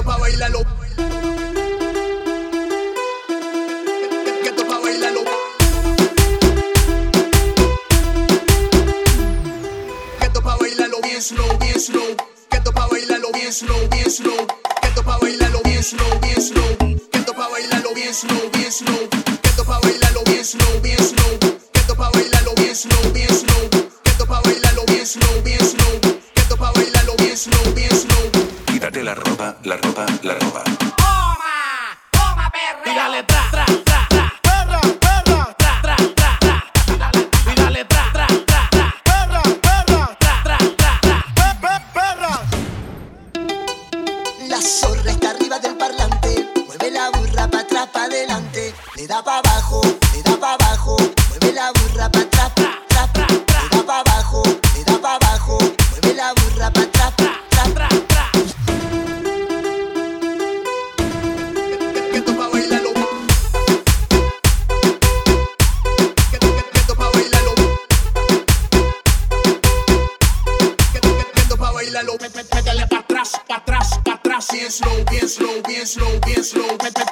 pa' bailarlo. Que esto pa' bailarlo. Que esto pa' bailarlo bien slow, bien slow. Que esto pa' bailarlo bien slow, bien slow. Que esto pa' bailarlo bien slow, bien slow. Que esto pa' bailarlo bien slow, bien slow. Que esto pa' bailarlo bien slow, bien slow. Que esto pa' bailarlo bien slow, bien slow. Que esto pa' bailarlo bien slow, bien slow. Que esto pa' bailarlo bien slow, bien slow. Quítate la ropa, la ropa, la ropa. Toma, toma perreo. Y dale tra, tra, tra, tra. Perra, perra, Tra, tra, tra, tra. Y dale tra, tra, tra, tra. perra, perra, Tra, tra, tra, tra. perra. La zorra está arriba del parlante. Mueve la burra pa' atrás, pa' adelante. Le da pa' abajo, le da pa' abajo. Mueve la burra pa' atrás, tra, tra, tra. Le da pa' abajo, le da pa' abajo. Mueve la burra pa' atrás, tra, tra, tra. Que esto pa' bailarlo. Que esto pa' bailarlo. Que esto pa' bailarlo. Métele pa' atrás, pa' atrás, pa' atrás. Bien slow, bien slow, bien slow, bien slow.